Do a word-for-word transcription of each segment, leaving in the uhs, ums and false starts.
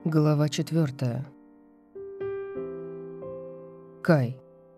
Глава четвертая. Кай.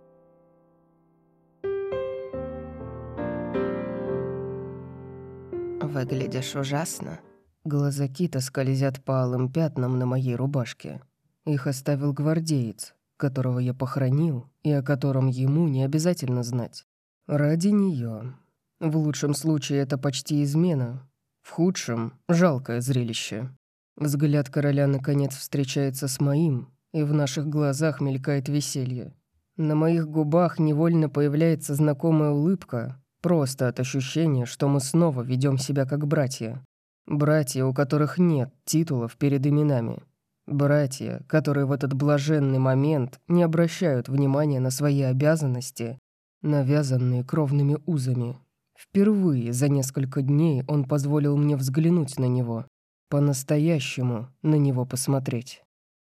«Выглядишь ужасно». Глаза Кита скользят по алым пятнам на моей рубашке. Их оставил гвардеец, которого я похоронил, и о котором ему не обязательно знать. Ради нее. В лучшем случае это почти измена, в худшем — жалкое зрелище. Взгляд короля наконец встречается с моим, и в наших глазах мелькает веселье. На моих губах невольно появляется знакомая улыбка, просто от ощущения, что мы снова ведем себя как братья. Братья, у которых нет титулов перед именами. Братья, которые в этот блаженный момент не обращают внимания на свои обязанности, навязанные кровными узами. Впервые за несколько дней он позволил мне взглянуть на него. По-настоящему на него посмотреть.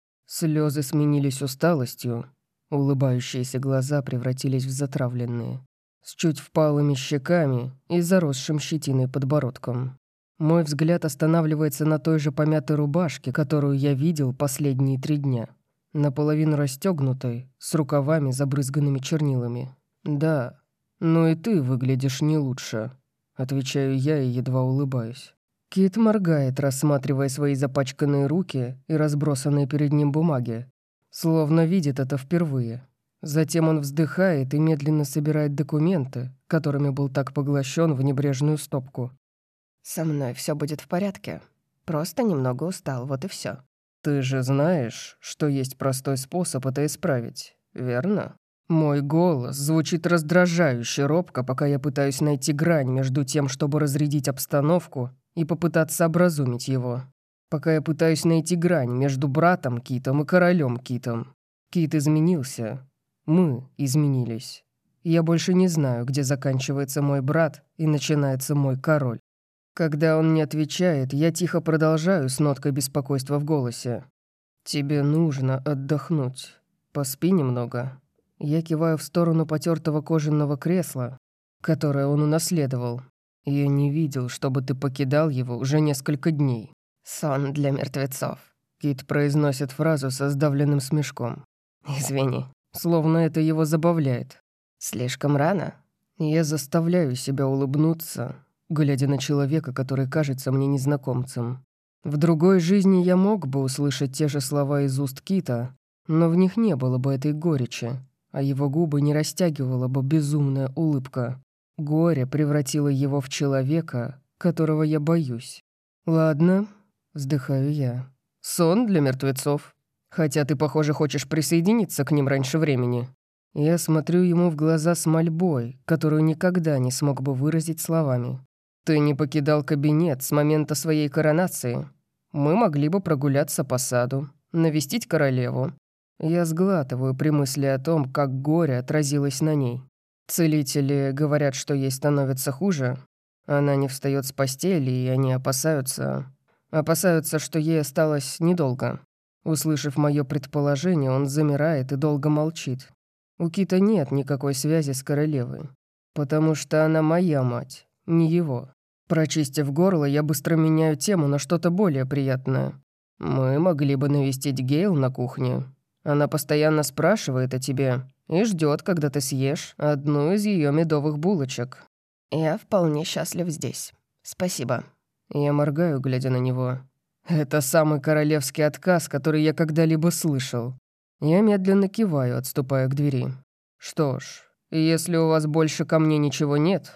Слезы сменились усталостью, улыбающиеся глаза превратились в затравленные, с чуть впалыми щеками и заросшим щетиной подбородком. Мой взгляд останавливается на той же помятой рубашке, которую я видел последние три дня, наполовину расстегнутой, с рукавами, забрызганными чернилами. «Да, но и ты выглядишь не лучше», — отвечаю я и едва улыбаюсь. Кит моргает, рассматривая свои запачканные руки и разбросанные перед ним бумаги, словно видит это впервые. Затем он вздыхает и медленно собирает документы, которыми был так поглощен в небрежную стопку. «Со мной все будет в порядке. Просто немного устал, вот и все. «Ты же знаешь, что есть простой способ это исправить, верно?» Мой голос звучит раздражающе робко, пока я пытаюсь найти грань между тем, чтобы разрядить обстановку, и попытаться образумить его. Пока я пытаюсь найти грань между братом Китом и королем Китом. Кит изменился. Мы изменились. Я больше не знаю, где заканчивается мой брат и начинается мой король. Когда он не отвечает, я тихо продолжаю с ноткой беспокойства в голосе. «Тебе нужно отдохнуть. Поспи немного». Я киваю в сторону потертого кожаного кресла, которое он унаследовал. Я не видел, чтобы ты покидал его уже несколько дней. Сон для мертвецов». Кит произносит фразу со сдавленным смешком. «Извини, Словно это его забавляет. слишком рано?» Я заставляю себя улыбнуться, глядя на человека, который кажется мне незнакомцем. В другой жизни я мог бы услышать те же слова из уст Кита, но в них не было бы этой горечи, а его губы не растягивала бы безумная улыбка. Горе превратило его в человека, которого я боюсь. «Ладно», — вздыхаю я. «Сон для мертвецов. Хотя ты, похоже, хочешь присоединиться к ним раньше времени». Я смотрю ему в глаза с мольбой, которую никогда не смог бы выразить словами. «Ты не покидал кабинет с момента своей коронации. Мы могли бы прогуляться по саду, навестить королеву». Я сглатываю при мысли о том, как горе отразилось на ней. Целители говорят, что ей становится хуже. Она не встает с постели, и они опасаются... Опасаются, что ей осталось недолго. Услышав мое предположение, он замирает и долго молчит. У Кита нет никакой связи с королевой, потому что она моя мать, не его. Прочистив горло, я быстро меняю тему на что-то более приятное. Мы могли бы навестить Гейл на кухне. Она постоянно спрашивает о тебе и ждет, когда ты съешь одну из ее медовых булочек. «Я вполне счастлив здесь. Спасибо». Я моргаю, глядя на него. Это самый королевский отказ, который я когда-либо слышал. Я медленно киваю, отступая к двери. «Что ж, если у вас больше ко мне ничего нет...»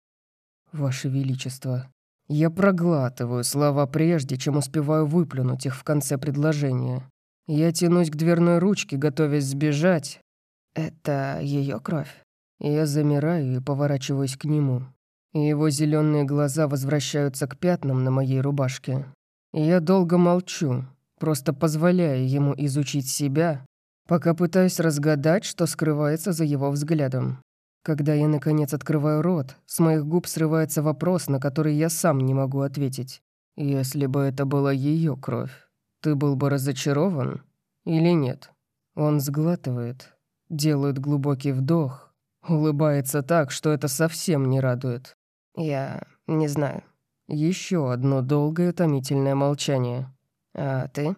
«Ваше Величество...» Я проглатываю слова прежде, чем успеваю выплюнуть их в конце предложения. Я тянусь к дверной ручке, готовясь сбежать. «Это ее кровь?» Я замираю и поворачиваюсь к нему. Его зеленые глаза возвращаются к пятнам на моей рубашке. Я долго молчу, просто позволяя ему изучить себя, пока пытаюсь разгадать, что скрывается за его взглядом. Когда я, наконец, открываю рот, с моих губ срывается вопрос, на который я сам не могу ответить. Если бы это была ее кровь, ты был бы разочарован или нет? Он сглатывает, делает глубокий вдох, улыбается так, что это совсем не радует. «Я не знаю». Еще одно долгое томительное молчание. «А ты?»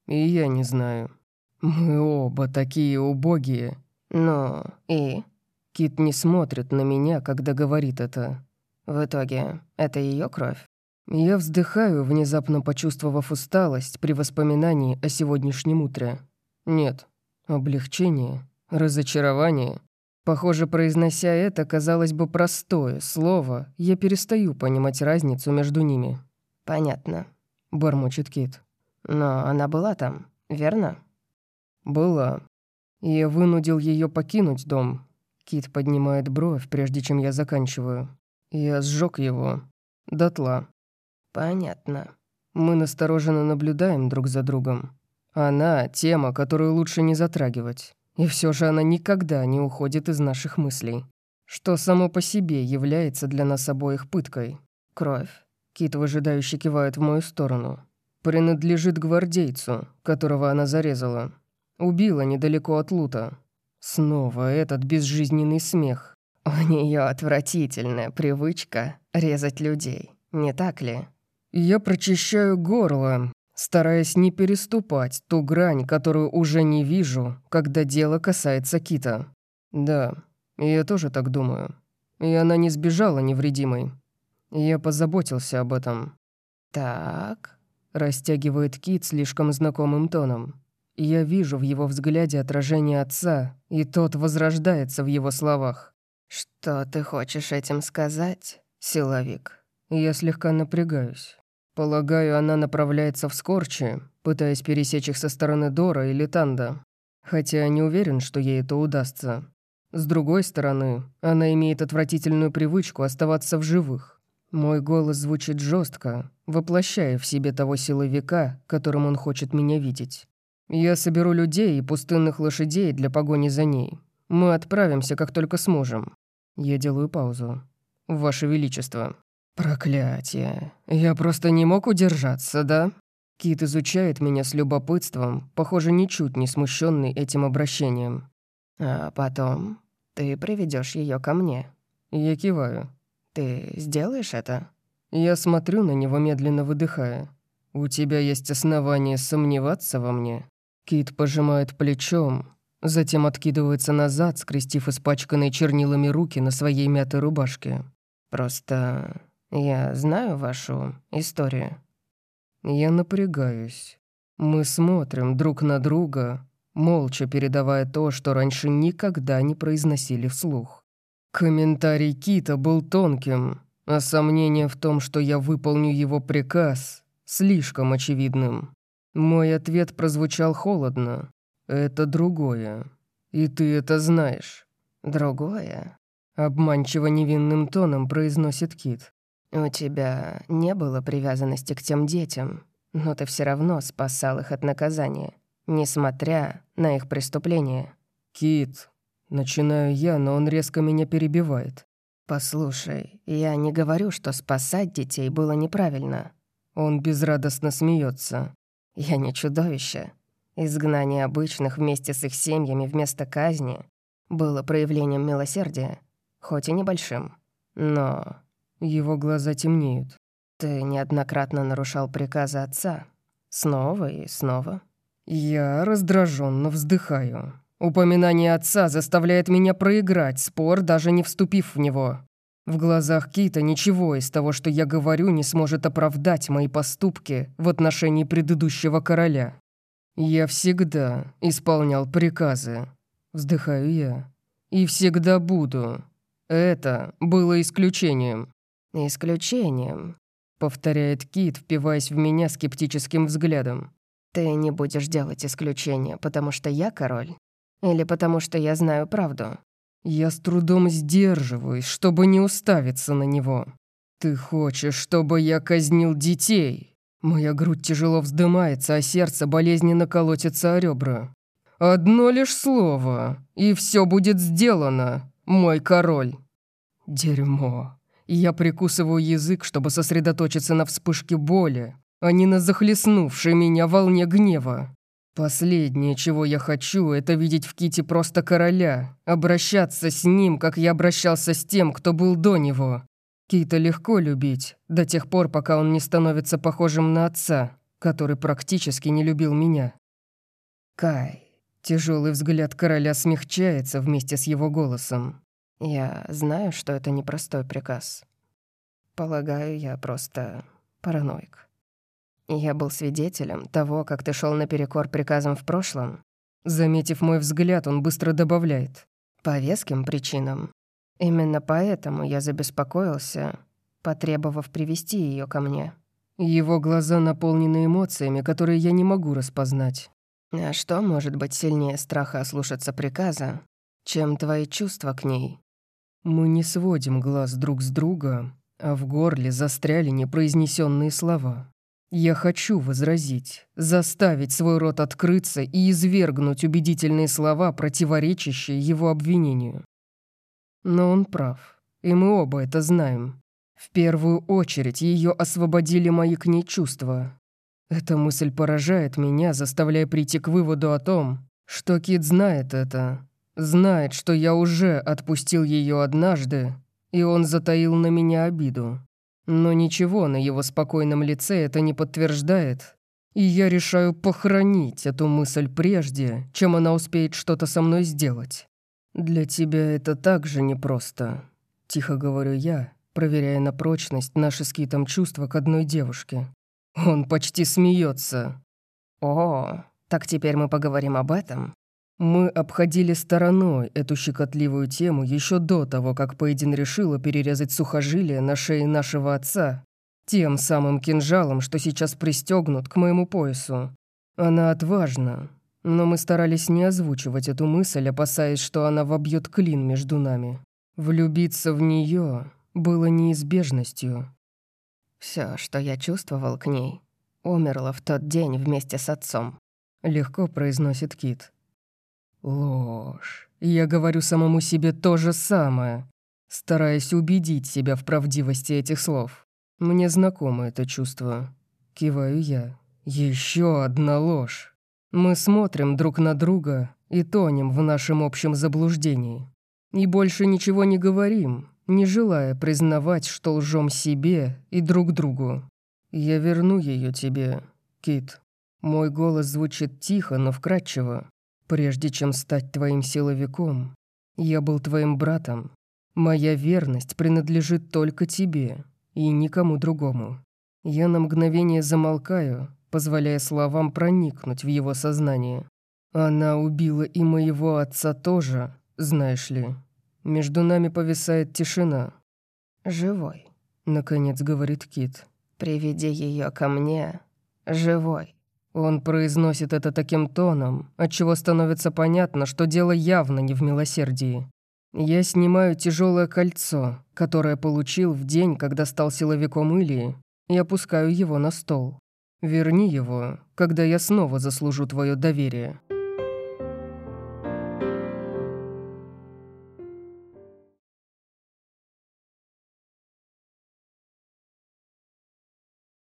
И я не знаю. Мы оба такие убогие. Ну, и? Кит не смотрит на меня, когда говорит это. В итоге, это ее кровь? Я вздыхаю, внезапно почувствовав усталость при воспоминании о сегодняшнем утре. Нет, облегчение, разочарование. Похоже, произнося это, казалось бы, простое слово, я перестаю понимать разницу между ними. «Понятно», — бормочет Кит. «Но она была там, верно?» «Была. Я вынудил ее покинуть дом». Кит поднимает бровь, прежде чем я заканчиваю. Я сжег его. Дотла. «Понятно». Мы настороженно наблюдаем друг за другом. Она — тема, которую лучше не затрагивать. И все же она никогда не уходит из наших мыслей. Что само по себе является для нас обоих пыткой. «Кровь». Кит выжидающе кивает в мою сторону. Принадлежит гвардейцу, которого она зарезала. Убила недалеко от Лута. Снова этот безжизненный смех. «У нее отвратительная привычка резать людей, не так ли?» Я прочищаю горло, стараясь не переступать ту грань, которую уже не вижу, когда дело касается Кита. Да, я тоже так думаю. И она не сбежала невредимой. Я позаботился об этом. «Так», — растягивает Кит слишком знакомым тоном. Я вижу в его взгляде отражение отца, и тот возрождается в его словах. «Что ты хочешь этим сказать, силовик?» Я слегка напрягаюсь. Полагаю, она направляется в Скорчи, пытаясь пересечь их со стороны Дора или Танда. Хотя не уверен, что ей это удастся. С другой стороны, она имеет отвратительную привычку оставаться в живых. Мой голос звучит жестко, воплощая в себе того силовика, которым он хочет меня видеть. Я соберу людей и пустынных лошадей для погони за ней. Мы отправимся, как только сможем. Я делаю паузу. Ваше Величество. Проклятие. Я просто не мог удержаться, да? Кит изучает меня с любопытством, похоже, ничуть не смущенный этим обращением. «А потом ты приведешь ее ко мне». Я киваю. «Ты сделаешь это?» Я смотрю на него, медленно выдыхая. «У тебя есть основания сомневаться во мне?» Кит пожимает плечом, затем откидывается назад, скрестив испачканные чернилами руки на своей мятой рубашке. «Просто я знаю вашу историю». Я напрягаюсь. Мы смотрим друг на друга, молча передавая то, что раньше никогда не произносили вслух. Комментарий Кита был тонким, а сомнение в том, что я выполню его приказ, слишком очевидным. Мой ответ прозвучал холодно. «Это другое. И ты это знаешь». «Другое?» — обманчиво невинным тоном произносит Кит. «У тебя не было привязанности к тем детям, но ты все равно спасал их от наказания, несмотря на их преступления». «Кит», — начинаю я, но он резко меня перебивает. «Послушай, я не говорю, что спасать детей было неправильно». Он безрадостно смеется. «Я не чудовище. Изгнание обычных вместе с их семьями вместо казни было проявлением милосердия, хоть и небольшим. Но его глаза темнеют. Ты неоднократно нарушал приказы отца. Снова и снова». Я раздраженно вздыхаю. Упоминание отца заставляет меня проиграть спор, даже не вступив в него. В глазах Кита ничего из того, что я говорю, не сможет оправдать мои поступки в отношении предыдущего короля. Я всегда исполнял приказы, вздыхаю я, и всегда буду. Это было исключением. «Исключением», — повторяет Кит, впиваясь в меня скептическим взглядом. «Ты не будешь делать исключения, потому что я король? Или потому что я знаю правду?» Я с трудом сдерживаюсь, чтобы не уставиться на него. «Ты хочешь, чтобы я казнил детей?» Моя грудь тяжело вздымается, а сердце болезненно колотится о ребра. «Одно лишь слово, и все будет сделано, мой король!» Дерьмо. Я прикусываю язык, чтобы сосредоточиться на вспышке боли, а не на захлестнувшей меня волне гнева. Последнее, чего я хочу, это видеть в Ките просто короля, обращаться с ним, как я обращался с тем, кто был до него. Кита легко любить, до тех пор, пока он не становится похожим на отца, который практически не любил меня. Кай. Тяжелый взгляд короля смягчается вместе с его голосом. Я знаю, что это непростой приказ. Полагаю, я просто параноик. Я был свидетелем того, как ты шел наперекор приказам в прошлом. Заметив мой взгляд, он быстро добавляет. По веским причинам. Именно поэтому я забеспокоился, потребовав привести ее ко мне. Его глаза наполнены эмоциями, которые я не могу распознать. А что может быть сильнее страха ослушаться приказа, чем твои чувства к ней? Мы не сводим глаз друг с друга, а в горле застряли непроизнесенные слова. Я хочу возразить, заставить свой рот открыться и извергнуть убедительные слова, противоречащие его обвинению. Но он прав, и мы оба это знаем. В первую очередь ее освободили мои к ней чувства. Эта мысль поражает меня, заставляя прийти к выводу о том, что Кит знает это, знает, что я уже отпустил ее однажды, и он затаил на меня обиду. Но ничего на его спокойном лице это не подтверждает, и я решаю похоронить эту мысль прежде, чем она успеет что-то со мной сделать. «Для тебя это так же непросто», — тихо говорю я, проверяя на прочность наши с Китом чувства к одной девушке. Он почти смеется. О, так теперь мы поговорим об этом? Мы обходили стороной эту щекотливую тему еще до того, как Пейдин решила перерезать сухожилие на шее нашего отца тем самым кинжалом, что сейчас пристегнут к моему поясу. Она отважна, но мы старались не озвучивать эту мысль, опасаясь, что она вобьет клин между нами. Влюбиться в нее было неизбежностью. Все, что я чувствовал к ней, умерло в тот день вместе с отцом. Легко произносит Кит. Ложь. Я говорю самому себе то же самое, стараясь убедить себя в правдивости этих слов. Мне знакомо это чувство. Киваю я. Еще одна ложь. Мы смотрим друг на друга и тонем в нашем общем заблуждении. И больше ничего не говорим, не желая признавать, что лжем себе и друг другу. «Я верну ее тебе, Кит». Мой голос звучит тихо, но вкрадчиво. «Прежде чем стать твоим силовиком, я был твоим братом. Моя верность принадлежит только тебе и никому другому». Я на мгновение замолкаю, позволяя словам проникнуть в его сознание. Она убила и моего отца тоже, знаешь ли. Между нами повисает тишина. «Живой», — наконец говорит Кит. «Приведи ее ко мне, живой». Он произносит это таким тоном, отчего становится понятно, что дело явно не в милосердии. Я снимаю тяжелое кольцо, которое получил в день, когда стал силовиком Илии, и опускаю его на стол. «Верни его, когда я снова заслужу твое доверие».